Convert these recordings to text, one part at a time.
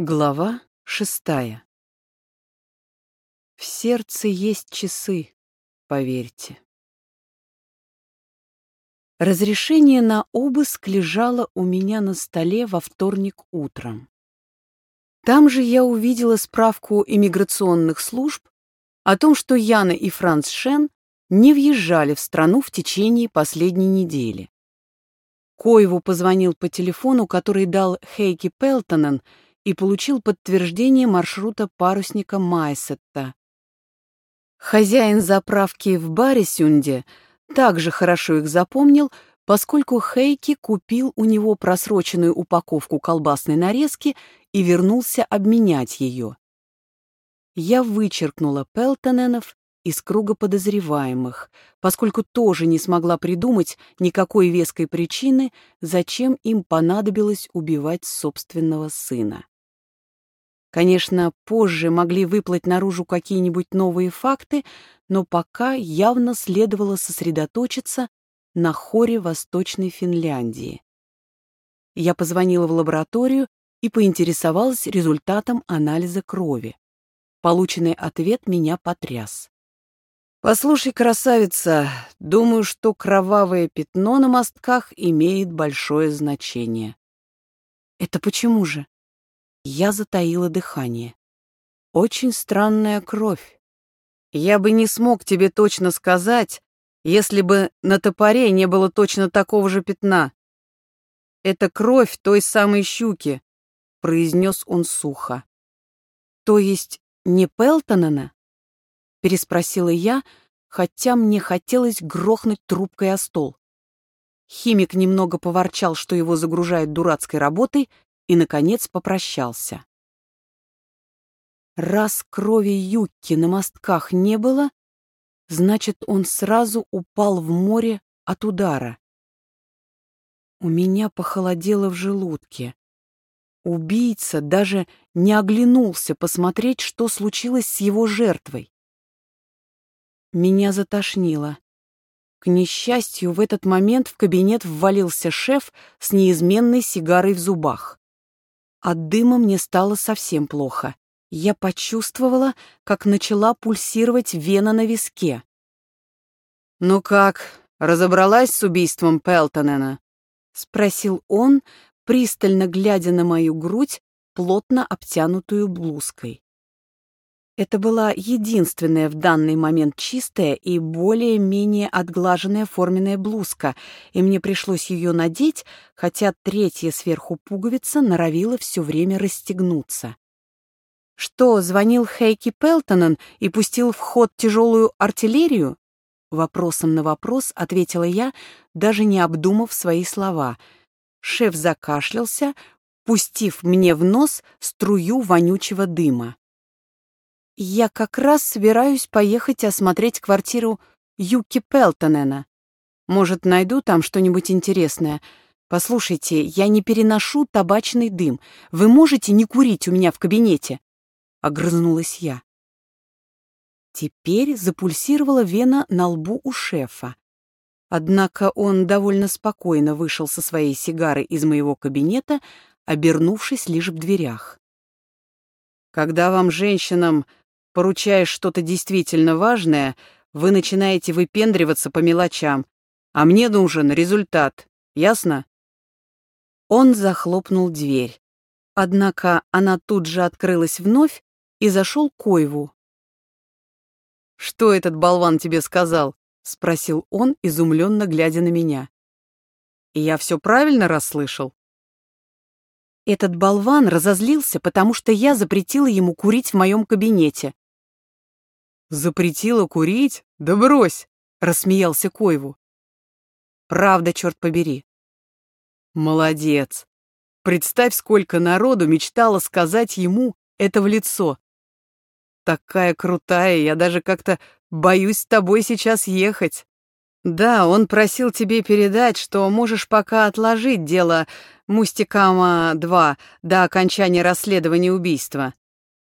Глава 6. В сердце есть часы, поверьте. Разрешение на обыск лежало у меня на столе во вторник утром. Там же я увидела справку иммиграционных служб о том, что Яна и Франц Шен не въезжали в страну в течение последней недели. Коеву позвонил по телефону, который дал Хейки Пелтонен, и получил подтверждение маршрута парусника Майсетта. Хозяин заправки в Барисюнде также хорошо их запомнил, поскольку Хейки купил у него просроченную упаковку колбасной нарезки и вернулся обменять ее. Я вычеркнула Пелтоненов из круга подозреваемых, поскольку тоже не смогла придумать никакой веской причины, зачем им понадобилось убивать собственного сына. Конечно, позже могли выплыть наружу какие-нибудь новые факты, но пока явно следовало сосредоточиться на хоре Восточной Финляндии. Я позвонила в лабораторию и поинтересовалась результатом анализа крови. Полученный ответ меня потряс. «Послушай, красавица, думаю, что кровавое пятно на мостках имеет большое значение». «Это почему же?» Я затаила дыхание. Очень странная кровь. Я бы не смог тебе точно сказать, если бы на топоре не было точно такого же пятна. Это кровь той самой щуки, произнес он сухо. То есть не Пелтонена? Переспросила я, хотя мне хотелось грохнуть трубкой о стол. Химик немного поворчал, что его загружают дурацкой работой, и, наконец, попрощался. Раз крови Юкки на мостках не было, значит, он сразу упал в море от удара. У меня похолодело в желудке. Убийца даже не оглянулся посмотреть, что случилось с его жертвой. Меня затошнило. К несчастью, в этот момент в кабинет ввалился шеф с неизменной сигарой в зубах. От дыма мне стало совсем плохо. Я почувствовала, как начала пульсировать вена на виске. «Ну как, разобралась с убийством Пелтонена?» — спросил он, пристально глядя на мою грудь, плотно обтянутую блузкой. Это была единственная в данный момент чистая и более-менее отглаженная форменная блузка, и мне пришлось ее надеть, хотя третья сверху пуговица норовила все время расстегнуться. «Что, звонил Хейки Пелтонен и пустил в ход тяжелую артиллерию?» Вопросом на вопрос ответила я, даже не обдумав свои слова. Шеф закашлялся, пустив мне в нос струю вонючего дыма. «Я как раз собираюсь поехать осмотреть квартиру Юкки Пелтонена. Может, найду там что-нибудь интересное. Послушайте, я не переношу табачный дым. Вы можете не курить у меня в кабинете?» — огрызнулась я. Теперь запульсировала вена на лбу у шефа. Однако он довольно спокойно вышел со своей сигарой из моего кабинета, обернувшись лишь в дверях. «Когда вам, женщинам, поручаешь что-то действительно важное, вы начинаете выпендриваться по мелочам, а мне нужен результат, ясно?» Он захлопнул дверь. Однако она тут же открылась вновь, и зашел к Коеву. «Что этот болван тебе сказал?» — спросил он, изумленно глядя на меня. «И я все правильно расслышал?» Этот болван разозлился, потому что я запретила ему курить в моем кабинете. «Запретила курить? Да брось!» — рассмеялся Коеву. «Правда, черт побери». «Молодец! Представь, сколько народу мечтало сказать ему это в лицо. Такая крутая, я даже как-то боюсь с тобой сейчас ехать. Да, он просил тебе передать, что можешь пока отложить дело Мустикама-2 до окончания расследования убийства».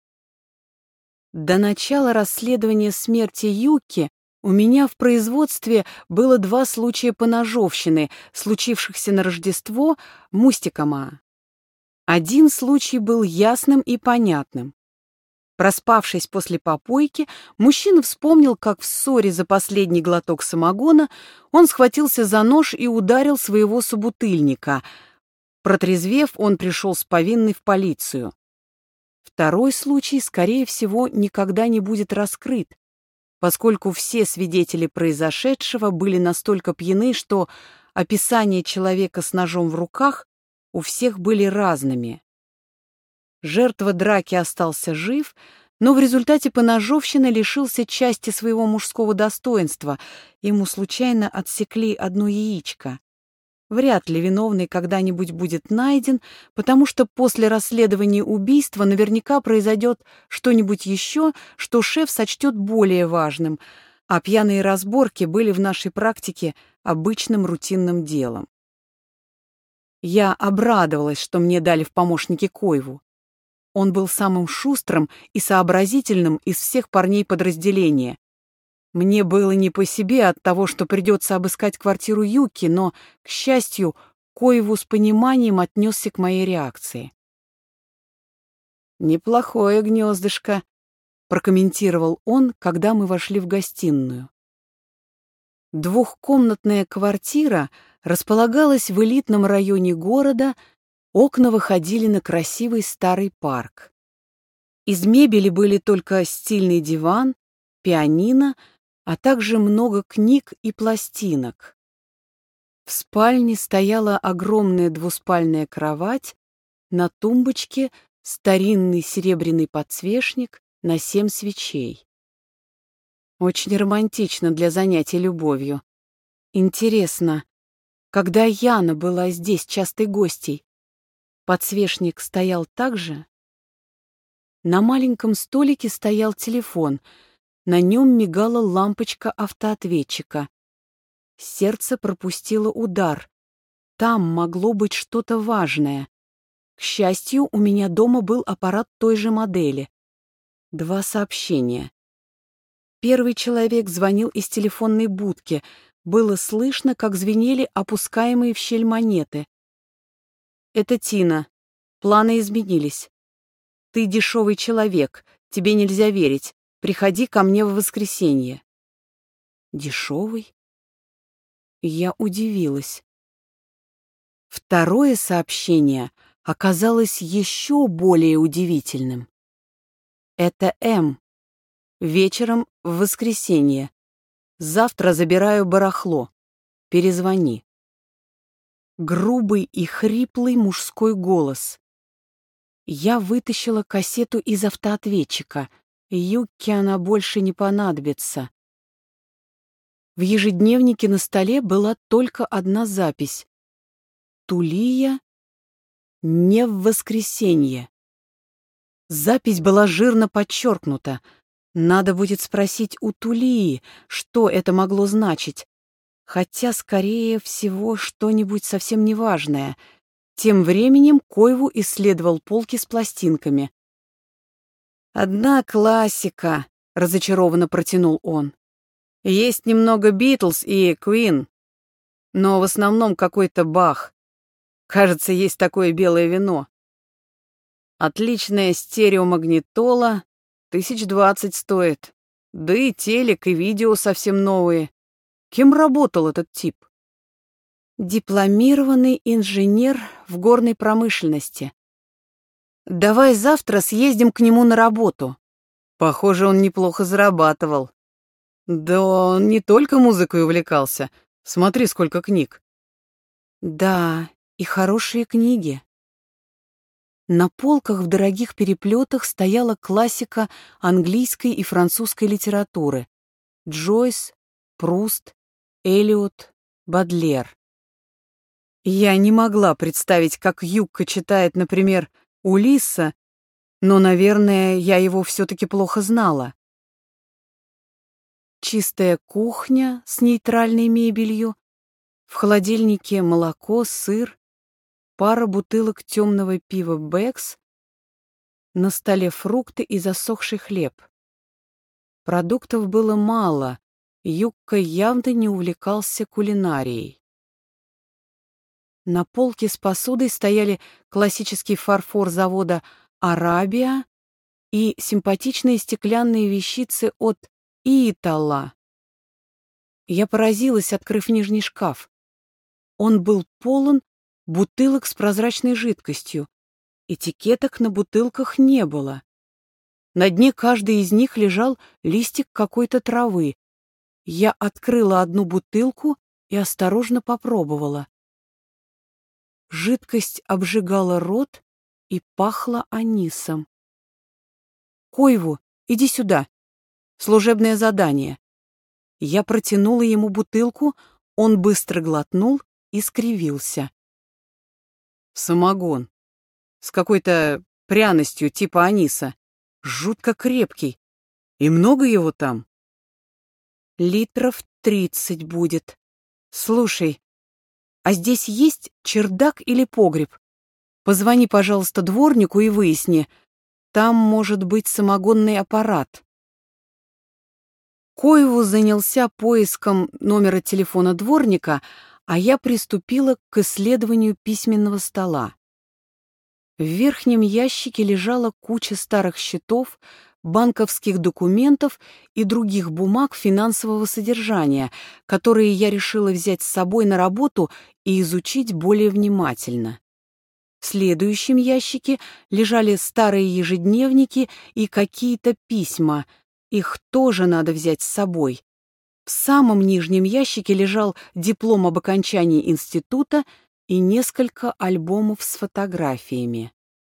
До начала расследования смерти Юки у меня в производстве было 2 случая поножовщины, случившихся на Рождество Мустикама. Один случай был ясным и понятным. Проспавшись после попойки, мужчина вспомнил, как в ссоре за последний глоток самогона он схватился за нож и ударил своего собутыльника. Протрезвев, он пришел с повинной в полицию. Второй случай, скорее всего, никогда не будет раскрыт, поскольку все свидетели произошедшего были настолько пьяны, что описания человека с ножом в руках у всех были разными. Жертва драки остался жив, но в результате поножовщины лишился части своего мужского достоинства. Ему случайно отсекли одно яичко. Вряд ли виновный когда-нибудь будет найден, потому что после расследования убийства наверняка произойдет что-нибудь еще, что шеф сочтет более важным, а пьяные разборки были в нашей практике обычным рутинным делом. Я обрадовалась, что мне дали в помощники Коеву. Он был самым шустрым и сообразительным из всех парней подразделения. Мне было не по себе от того, что придется обыскать квартиру Юки, но, к счастью, Коеву с пониманием отнесся к моей реакции. «Неплохое гнездышко», — прокомментировал он, когда мы вошли в гостиную. Двухкомнатная квартира располагалась в элитном районе города. Окна выходили на красивый старый парк. Из мебели были только стильный диван, пианино, а также много книг и пластинок. В спальне стояла огромная двуспальная кровать, на тумбочке старинный серебряный подсвечник на 7 свечей. Очень романтично для занятий любовью. Интересно, когда Яна была здесь частой гостьей, подсвечник стоял так же? На маленьком столике стоял телефон. На нем мигала лампочка автоответчика. Сердце пропустило удар. Там могло быть что-то важное. К счастью, у меня дома был аппарат той же модели. 2 сообщения. Первый человек звонил из телефонной будки. Было слышно, как звенели опускаемые в щель монеты. «Это Тина. Планы изменились. Ты дешевый человек, тебе нельзя верить. Приходи ко мне в воскресенье». Дешевый? Я удивилась. Второе сообщение оказалось еще более удивительным. Это М. Вечером в воскресенье. Завтра забираю барахло. Перезвони. Грубый и хриплый мужской голос. Я вытащила кассету из автоответчика. Юкке она больше не понадобится. В ежедневнике на столе была только одна запись. Тулия не в воскресенье. Запись была жирно подчеркнута. Надо будет спросить у Тулии, что это могло значить. Хотя, скорее всего, что-нибудь совсем неважное. Тем временем Коеву исследовал полки с пластинками. «Одна классика», — разочарованно протянул он. «Есть немного Битлз и Queen, но в основном какой-то Бах. Кажется, есть такое белое вино. Отличная стереомагнитола, 1020 стоит. Да и телек, и видео совсем новые. Кем работал этот тип?» «Дипломированный инженер в горной промышленности. Давай завтра съездим к нему на работу». Похоже, он неплохо зарабатывал. Да он не только музыкой увлекался. Смотри, сколько книг. Да, и хорошие книги. На полках в дорогих переплетах стояла классика английской и французской литературы. Джойс, Пруст, Элиот, Бодлер. Я не могла представить, как Юкка читает, например, Улисса, но, наверное, я его все-таки плохо знала. Чистая кухня с нейтральной мебелью, в холодильнике молоко, сыр, пара бутылок темного пива «Бэкс», на столе фрукты и засохший хлеб. Продуктов было мало, Юкка явно не увлекался кулинарией. На полке с посудой стояли классический фарфор завода «Арабия» и симпатичные стеклянные вещицы от «Итала». Я поразилась, открыв нижний шкаф. Он был полон бутылок с прозрачной жидкостью. Этикеток на бутылках не было. На дне каждой из них лежал листик какой-то травы. Я открыла одну бутылку и осторожно попробовала. Жидкость обжигала рот и пахла анисом. «Койву, иди сюда. Служебное задание». Я протянула ему бутылку, он быстро глотнул и скривился. «Самогон. С какой-то пряностью типа аниса. Жутко крепкий. И много его там?» «Литров 30 будет. Слушай, а здесь есть чердак или погреб? Позвони, пожалуйста, дворнику и выясни. Там может быть самогонный аппарат». Койву занялся поиском номера телефона дворника, а я приступила к исследованию письменного стола. В верхнем ящике лежала куча старых счетов, банковских документов и других бумаг финансового содержания, которые я решила взять с собой на работу и изучить более внимательно. В следующем ящике лежали старые ежедневники и какие-то письма. Их тоже надо взять с собой. В самом нижнем ящике лежал диплом об окончании института и несколько альбомов с фотографиями.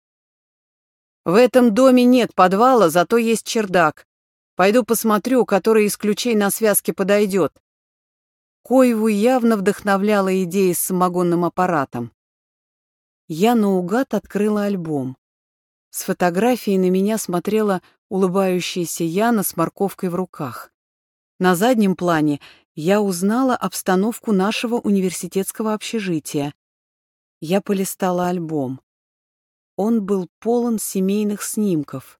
«В этом доме нет подвала, зато есть чердак. Пойду посмотрю, который из ключей на связке подойдет». Койву явно вдохновляла идея с самогонным аппаратом. Я наугад открыла альбом. С фотографией на меня смотрела улыбающаяся Яна с морковкой в руках. На заднем плане я узнала обстановку нашего университетского общежития. Я полистала альбом. Он был полон семейных снимков.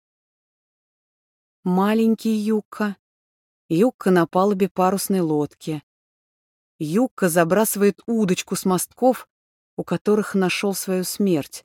Маленький Юкка. Юкка на палубе парусной лодки. Юкка забрасывает удочку с мостков, у которых нашел свою смерть.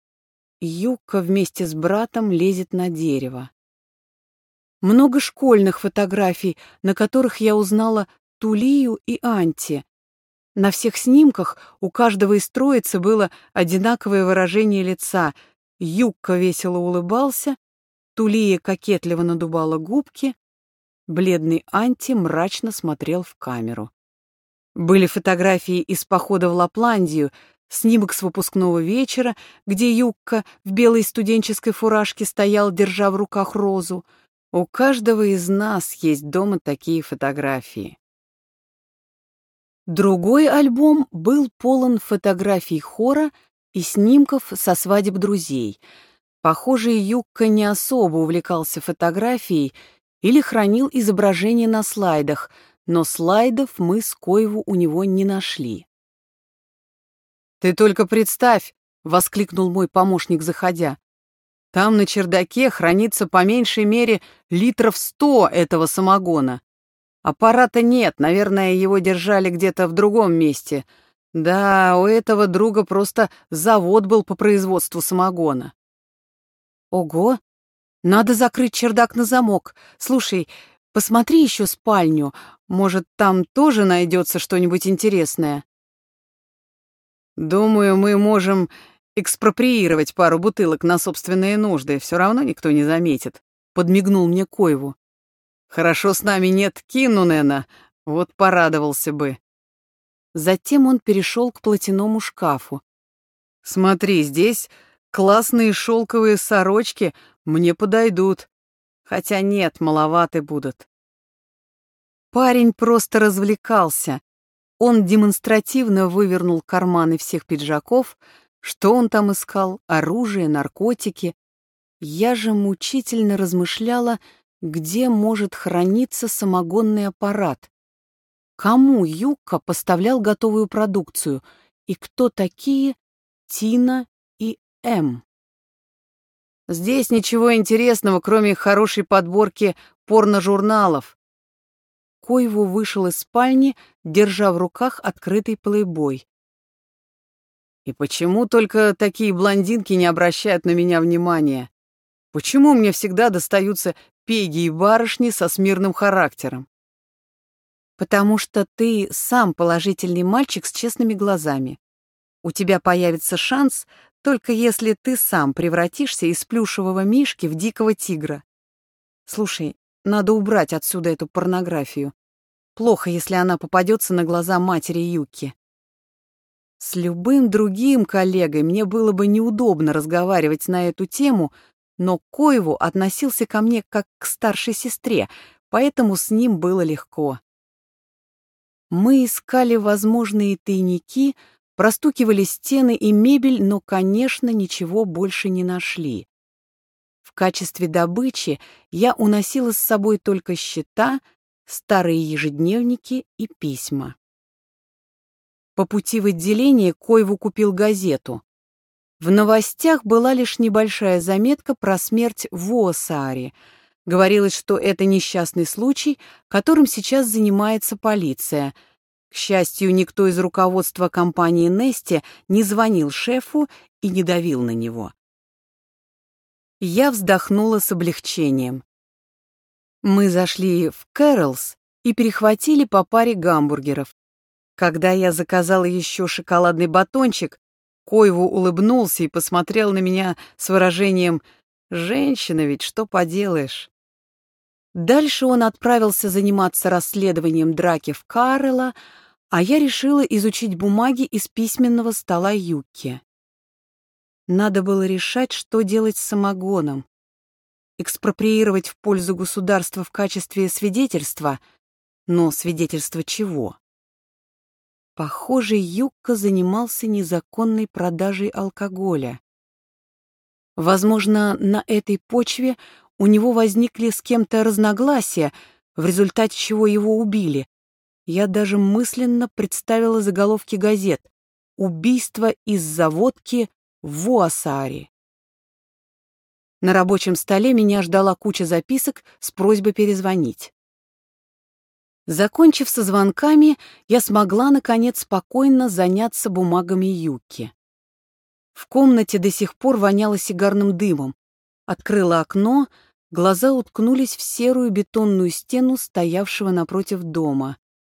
Юкка вместе с братом лезет на дерево. Много школьных фотографий, на которых я узнала Тулию и Анти. На всех снимках у каждого из троицы было одинаковое выражение лица. Юкка весело улыбался, Тулия кокетливо надувала губки, бледный Анти мрачно смотрел в камеру. Были фотографии из похода в Лапландию, снимок с выпускного вечера, где Юкка в белой студенческой фуражке стоял, держа в руках розу. У каждого из нас есть дома такие фотографии. Другой альбом был полон фотографий хора и снимков со свадеб друзей. Похоже, Юкка не особо увлекался фотографией или хранил изображения на слайдах, но слайдов мы с Койву у него не нашли. «Ты только представь!» — воскликнул мой помощник, заходя. «Там на чердаке хранится по меньшей мере литров 100 этого самогона. Аппарата нет, наверное, его держали где-то в другом месте. Да, у этого друга просто завод был по производству самогона». «Ого! Надо закрыть чердак на замок. Слушай, посмотри еще спальню. Может, там тоже найдется что-нибудь интересное?» «Думаю, мы можем экспроприировать пару бутылок на собственные нужды, все равно никто не заметит», — подмигнул мне Койву. «Хорошо с нами нет Киннунена, вот порадовался бы». Затем он перешел к платяному шкафу. «Смотри, здесь классные шелковые сорочки мне подойдут, хотя нет, маловаты будут». Парень просто развлекался. Он демонстративно вывернул карманы всех пиджаков. Что он там искал? Оружие, наркотики. Я же мучительно размышляла, где может храниться самогонный аппарат. Кому Юкка поставлял готовую продукцию? И кто такие Тина и М? Здесь ничего интересного, кроме хорошей подборки порножурналов. Койву вышел из спальни, держа в руках открытый плейбой. И почему только такие блондинки не обращают на меня внимания? Почему мне всегда достаются пеги и барышни со смирным характером? Потому что ты сам положительный мальчик с честными глазами. У тебя появится шанс, только если ты сам превратишься из плюшевого мишки в дикого тигра. Слушай, надо убрать отсюда эту порнографию. Плохо, если она попадется на глаза матери Юки. С любым другим коллегой мне было бы неудобно разговаривать на эту тему, но Коеву относился ко мне как к старшей сестре, поэтому с ним было легко. Мы искали возможные тайники, простукивали стены и мебель, но, конечно, ничего больше не нашли. В качестве добычи я уносила с собой только счета, старые ежедневники и письма. По пути в отделение Коеву купил газету. В новостях была лишь небольшая заметка про смерть в Уоссааре. Говорилось, что это несчастный случай, которым сейчас занимается полиция. К счастью, никто из руководства компании Нести не звонил шефу и не давил на него. Я вздохнула с облегчением. Мы зашли в Кэролс и перехватили по паре гамбургеров. Когда я заказала еще шоколадный батончик, Коеву улыбнулся и посмотрел на меня с выражением «Женщина ведь, что поделаешь?». Дальше он отправился заниматься расследованием драки в Каррелла, а я решила изучить бумаги из письменного стола Юки. Надо было решать, что делать с самогоном. Экспроприировать в пользу государства в качестве свидетельства, но свидетельство чего? Похоже, Юкка занимался незаконной продажей алкоголя. Возможно, на этой почве у него возникли с кем-то разногласия, в результате чего его убили. Я даже мысленно представила заголовки газет «Убийство из-за водки в Уоссааре». На рабочем столе меня ждала куча записок с просьбой перезвонить. Закончив со звонками, я смогла, наконец, спокойно заняться бумагами Юки. В комнате до сих пор воняло сигарным дымом. Открыла окно, глаза уткнулись в серую бетонную стену, стоявшего напротив дома.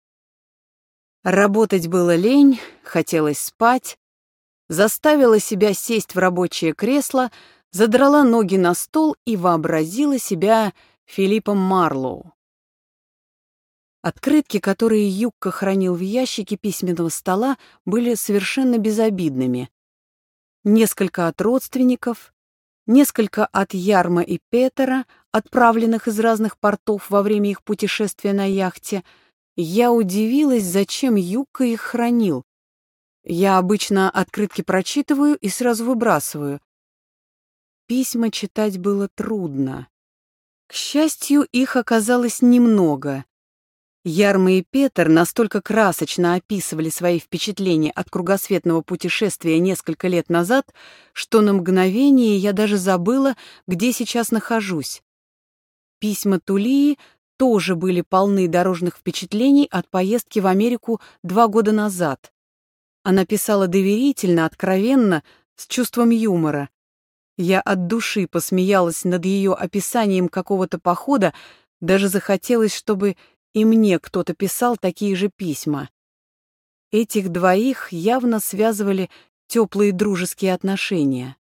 Работать было лень, хотелось спать. Заставила себя сесть в рабочее кресло, задрала ноги на стол и вообразила себя Филиппом Марлоу. Открытки, которые Юкка хранил в ящике письменного стола, были совершенно безобидными. Несколько от родственников, несколько от Ярма и Петера, отправленных из разных портов во время их путешествия на яхте. Я удивилась, зачем Юкка их хранил. Я обычно открытки прочитываю и сразу выбрасываю. Письма читать было трудно. К счастью, их оказалось немного. Ярма и Петер настолько красочно описывали свои впечатления от кругосветного путешествия несколько лет назад, что на мгновение я даже забыла, где сейчас нахожусь. Письма Тулии тоже были полны дорожных впечатлений от поездки в Америку 2 года назад. Она писала доверительно, откровенно, с чувством юмора. Я от души посмеялась над ее описанием какого-то похода, даже захотелось, чтобы и мне кто-то писал такие же письма. Этих двоих явно связывали теплые дружеские отношения.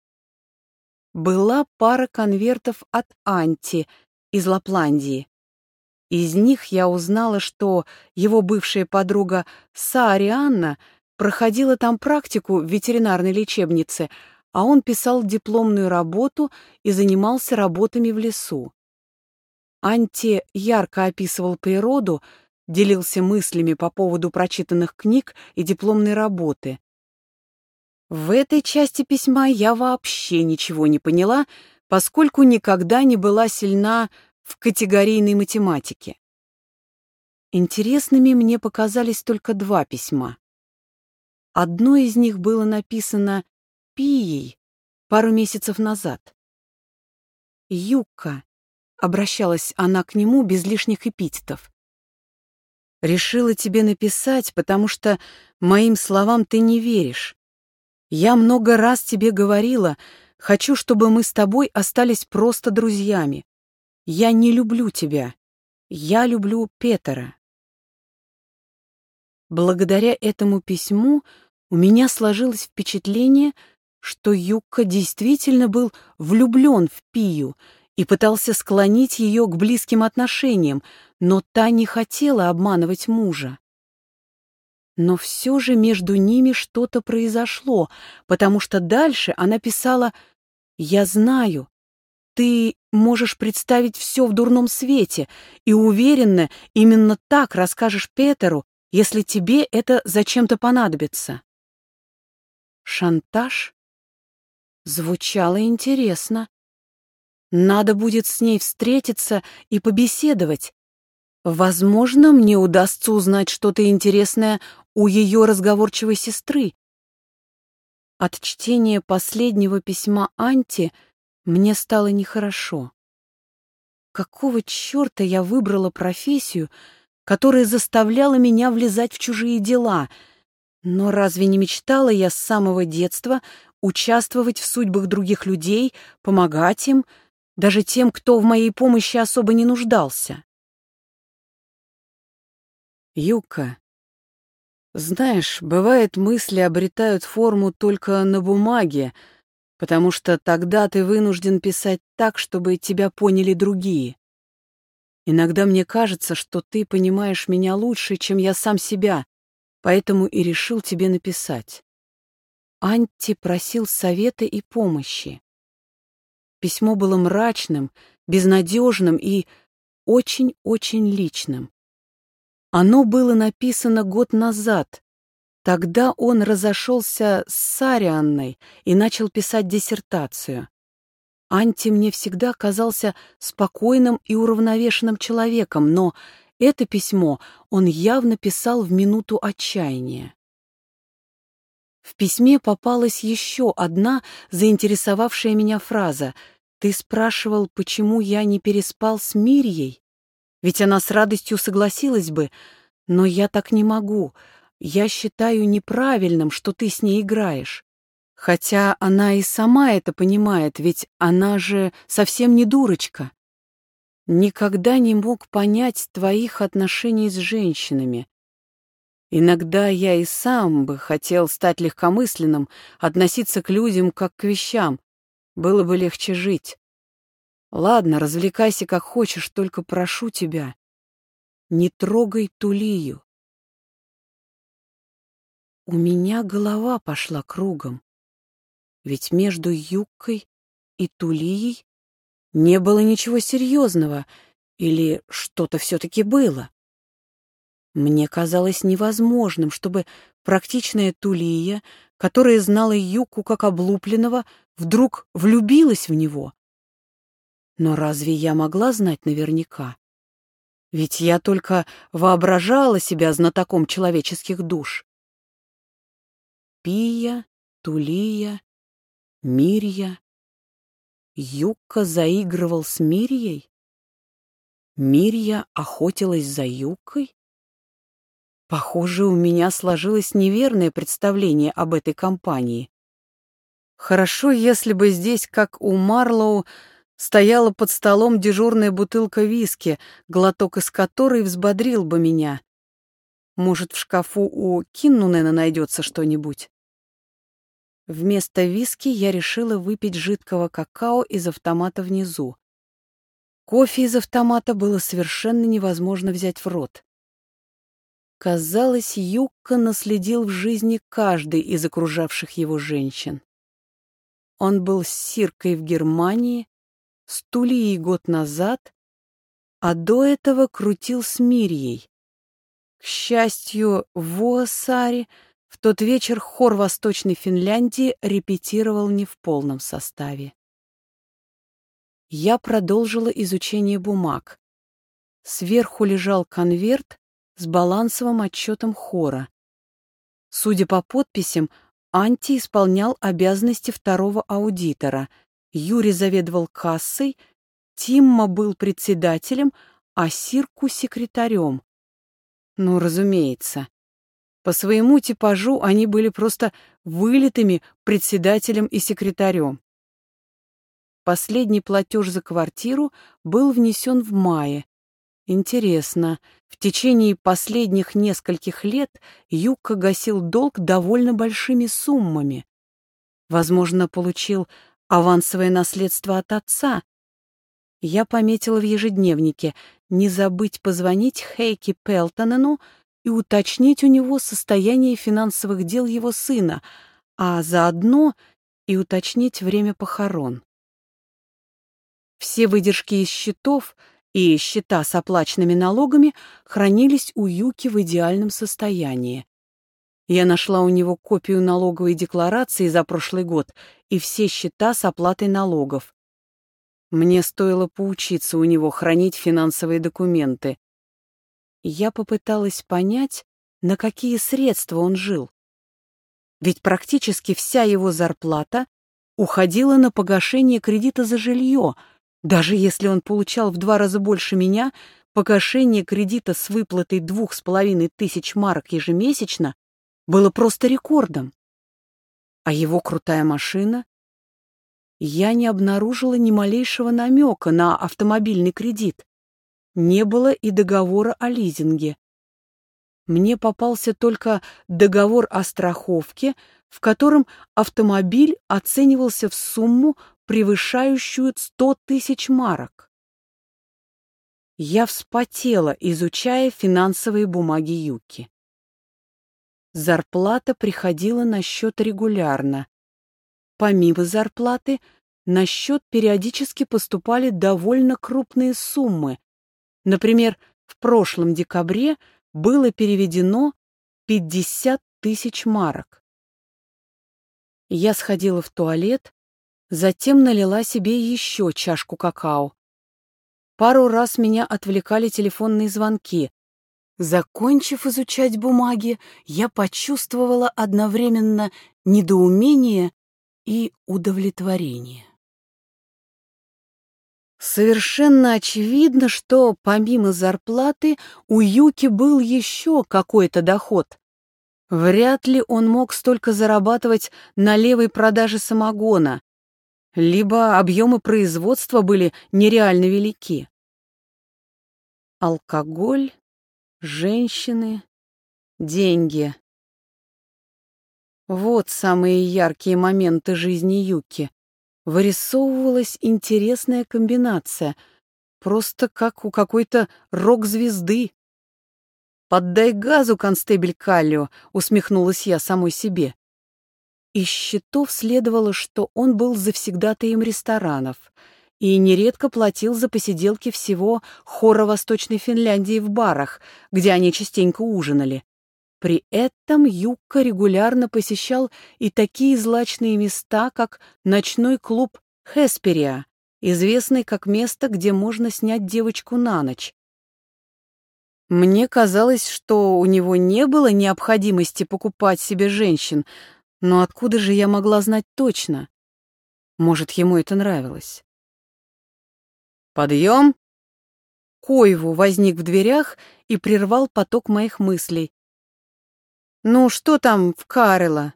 Была пара конвертов от Анти из Лапландии. Из них я узнала, что его бывшая подруга Саарианна проходила там практику в ветеринарной лечебнице, а он писал дипломную работу и занимался работами в лесу. Анти ярко описывал природу, делился мыслями по поводу прочитанных книг и дипломной работы. В этой части письма я вообще ничего не поняла, поскольку никогда не была сильна в категорийной математике. Интересными мне показались только 2 письма. Одно из них было написано Пией пару месяцев назад. «Юкка», — обращалась она к нему без лишних эпитетов. «Решила тебе написать, потому что моим словам ты не веришь. Я много раз тебе говорила, хочу, чтобы мы с тобой остались просто друзьями. Я не люблю тебя. Я люблю Петера. Благодаря этому письму у меня сложилось впечатление, что Юкка действительно был влюблен в Пию и пытался склонить ее к близким отношениям, но та не хотела обманывать мужа. Но все же между ними что-то произошло, потому что дальше она писала: «Я знаю, ты можешь представить все в дурном свете и уверена, именно так расскажешь Петеру, если тебе это зачем-то понадобится». Шантаж? Звучало интересно. Надо будет с ней встретиться и побеседовать. Возможно, мне удастся узнать что-то интересное у ее разговорчивой сестры. От чтения последнего письма Анти мне стало нехорошо. Какого черта я выбрала профессию, которая заставляла меня влезать в чужие дела? Но разве не мечтала я с самого детства участвовать в судьбах других людей, помогать им, даже тем, кто в моей помощи особо не нуждался? Юка, знаешь, бывает, мысли обретают форму только на бумаге, потому что тогда ты вынужден писать так, чтобы тебя поняли другие. Иногда мне кажется, что ты понимаешь меня лучше, чем я сам себя, поэтому и решил тебе написать. Анти просил совета и помощи. Письмо было мрачным, безнадежным и очень-очень личным. Оно было написано год назад. Тогда он разошелся с Сарианной и начал писать диссертацию. Анти мне всегда казался спокойным и уравновешенным человеком, но это письмо он явно писал в минуту отчаяния. В письме попалась еще одна заинтересовавшая меня фраза. «Ты спрашивал, почему я не переспал с Мирьей? Ведь она с радостью согласилась бы, но я так не могу. Я считаю неправильным, что ты с ней играешь». Хотя она и сама это понимает, ведь она же совсем не дурочка. Никогда не мог понять твоих отношений с женщинами. Иногда я и сам бы хотел стать легкомысленным, относиться к людям как к вещам. Было бы легче жить. Ладно, развлекайся как хочешь, только прошу тебя, не трогай Тулию. У меня голова пошла кругом. Ведь между Юккой и Тулией не было ничего серьезного, или что-то все-таки было. Мне казалось невозможным, чтобы практичная Тулия, которая знала Юкку как облупленного, вдруг влюбилась в него. Но разве я могла знать наверняка? Ведь я только воображала себя знатоком человеческих душ. Пия, Тулия, Мирья. Юкка заигрывал с Мирьей? Мирья охотилась за Юккой? Похоже, у меня сложилось неверное представление об этой компании. Хорошо, если бы здесь, как у Марлоу, стояла под столом дежурная бутылка виски, глоток из которой взбодрил бы меня. Может, в шкафу у Киннунена найдется что-нибудь? Вместо виски я решила выпить жидкого какао из автомата внизу. Кофе из автомата было совершенно невозможно взять в рот. Казалось, Юкка наследил в жизни каждой из окружавших его женщин. Он был с Сиркой в Германии, с Тулией год назад, а до этого крутил с Мирьей. К счастью, в Уассаре в тот вечер хор Восточной Финляндии репетировал не в полном составе. Я продолжила изучение бумаг. Сверху лежал конверт с балансовым отчетом хора. Судя по подписям, Анти исполнял обязанности второго аудитора, Юрий заведовал кассой, Тимма был председателем, а Сирку — секретарем. Ну, разумеется. По своему типажу они были просто вылитыми председателем и секретарем. Последний платеж за квартиру был внесен в мае. Интересно, в течение последних нескольких лет Юкка гасил долг довольно большими суммами. Возможно, получил авансовое наследство от отца. Я пометила в ежедневнике не забыть позвонить Хейки Пелтонену и уточнить у него состояние финансовых дел его сына, а заодно и уточнить время похорон. Все выдержки из счетов и счета с оплаченными налогами хранились у Юки в идеальном состоянии. Я нашла у него копию налоговой декларации за прошлый год и все счета с оплатой налогов. Мне стоило поучиться у него хранить финансовые документы. Я попыталась понять, на какие средства он жил. Ведь практически вся его зарплата уходила на погашение кредита за жилье. Даже если он получал в 2 раза больше меня, погашение кредита с выплатой 2500 марок ежемесячно было просто рекордом. А его крутая машина? Я не обнаружила ни малейшего намека на автомобильный кредит. Не было и договора о лизинге. Мне попался только договор о страховке, в котором автомобиль оценивался в сумму, превышающую 100 000 марок. Я вспотела, изучая финансовые бумаги Юки. Зарплата приходила на счет регулярно. Помимо зарплаты, на счет периодически поступали довольно крупные суммы. Например, в прошлом декабре было переведено 50 000 марок. Я сходила в туалет, затем налила себе еще чашку какао. Пару раз меня отвлекали телефонные звонки. Закончив изучать бумаги, я почувствовала одновременно недоумение и удовлетворение. Совершенно очевидно, что помимо зарплаты у Юки был еще какой-то доход. Вряд ли он мог столько зарабатывать на левой продаже самогона, либо объемы производства были нереально велики. Алкоголь, женщины, деньги. Вот самые яркие моменты жизни Юки. Вырисовывалась интересная комбинация, просто как у какой-то рок-звезды. «Поддай газу, констебль Каллио», — усмехнулась я самой себе. Из счетов следовало, что он был завсегдатаем ресторанов и нередко платил за посиделки всего хора Восточной Финляндии в барах, где они частенько ужинали. При этом Юкка регулярно посещал и такие злачные места, как ночной клуб «Хесперия», известный как место, где можно снять девочку на ночь. Мне казалось, что у него не было необходимости покупать себе женщин, но откуда же я могла знать точно? Может, ему это нравилось? «Подъем!» Коеву возник в дверях и прервал поток моих мыслей. «Ну, что там в Карело?»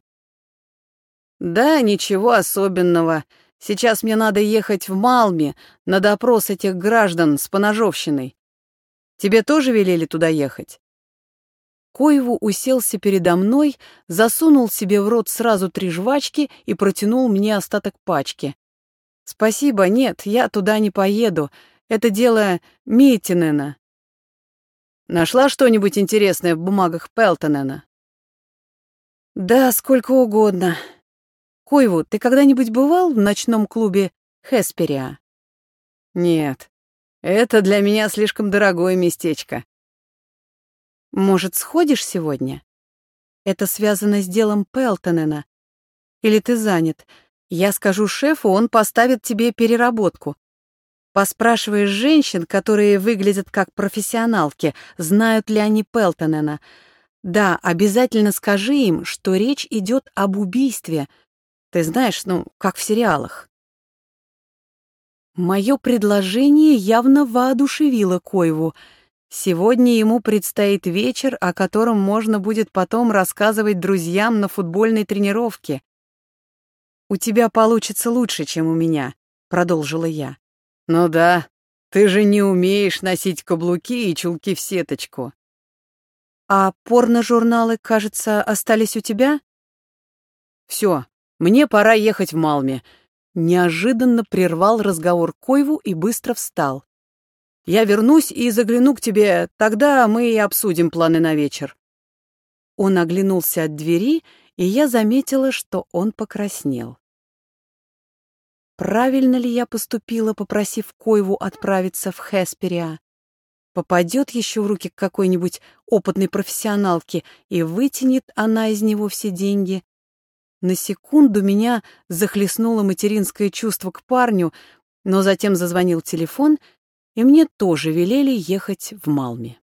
«Да, ничего особенного. Сейчас мне надо ехать в Малми на допрос этих граждан с поножовщиной. Тебе тоже велели туда ехать?» Коеву уселся передо мной, засунул себе в рот сразу 3 жвачки и протянул мне остаток пачки. «Спасибо, нет, я туда не поеду. Это дело Миттинена». «Нашла что-нибудь интересное в бумагах Пелтонена?» «Да, сколько угодно. Коеву, ты когда-нибудь бывал в ночном клубе Хесперия?» «Нет, это для меня слишком дорогое местечко». «Может, сходишь сегодня? Это связано с делом Пелтонена. Или ты занят? Я скажу шефу, он поставит тебе переработку. Поспрашиваешь женщин, которые выглядят как профессионалки, знают ли они Пелтонена. Да, обязательно скажи им, что речь идет об убийстве. Ты знаешь, как в сериалах». Мое предложение явно воодушевило Коеву. Сегодня ему предстоит вечер, о котором можно будет потом рассказывать друзьям на футбольной тренировке. «У тебя получится лучше, чем у меня», — продолжила я. «Ну да, ты же не умеешь носить каблуки и чулки в сеточку». «А порно-журналы, кажется, остались у тебя?» «Все, мне пора ехать в Малме», — неожиданно прервал разговор Койву и быстро встал. «Я вернусь и загляну к тебе, тогда мы и обсудим планы на вечер». Он оглянулся от двери, и я заметила, что он покраснел. Правильно ли я поступила, попросив Койву отправиться в Хеспериа? Попадет еще в руки к какой-нибудь опытной профессионалке, и вытянет она из него все деньги. На секунду меня захлестнуло материнское чувство к парню, но затем зазвонил телефон, и мне тоже велели ехать в Малме.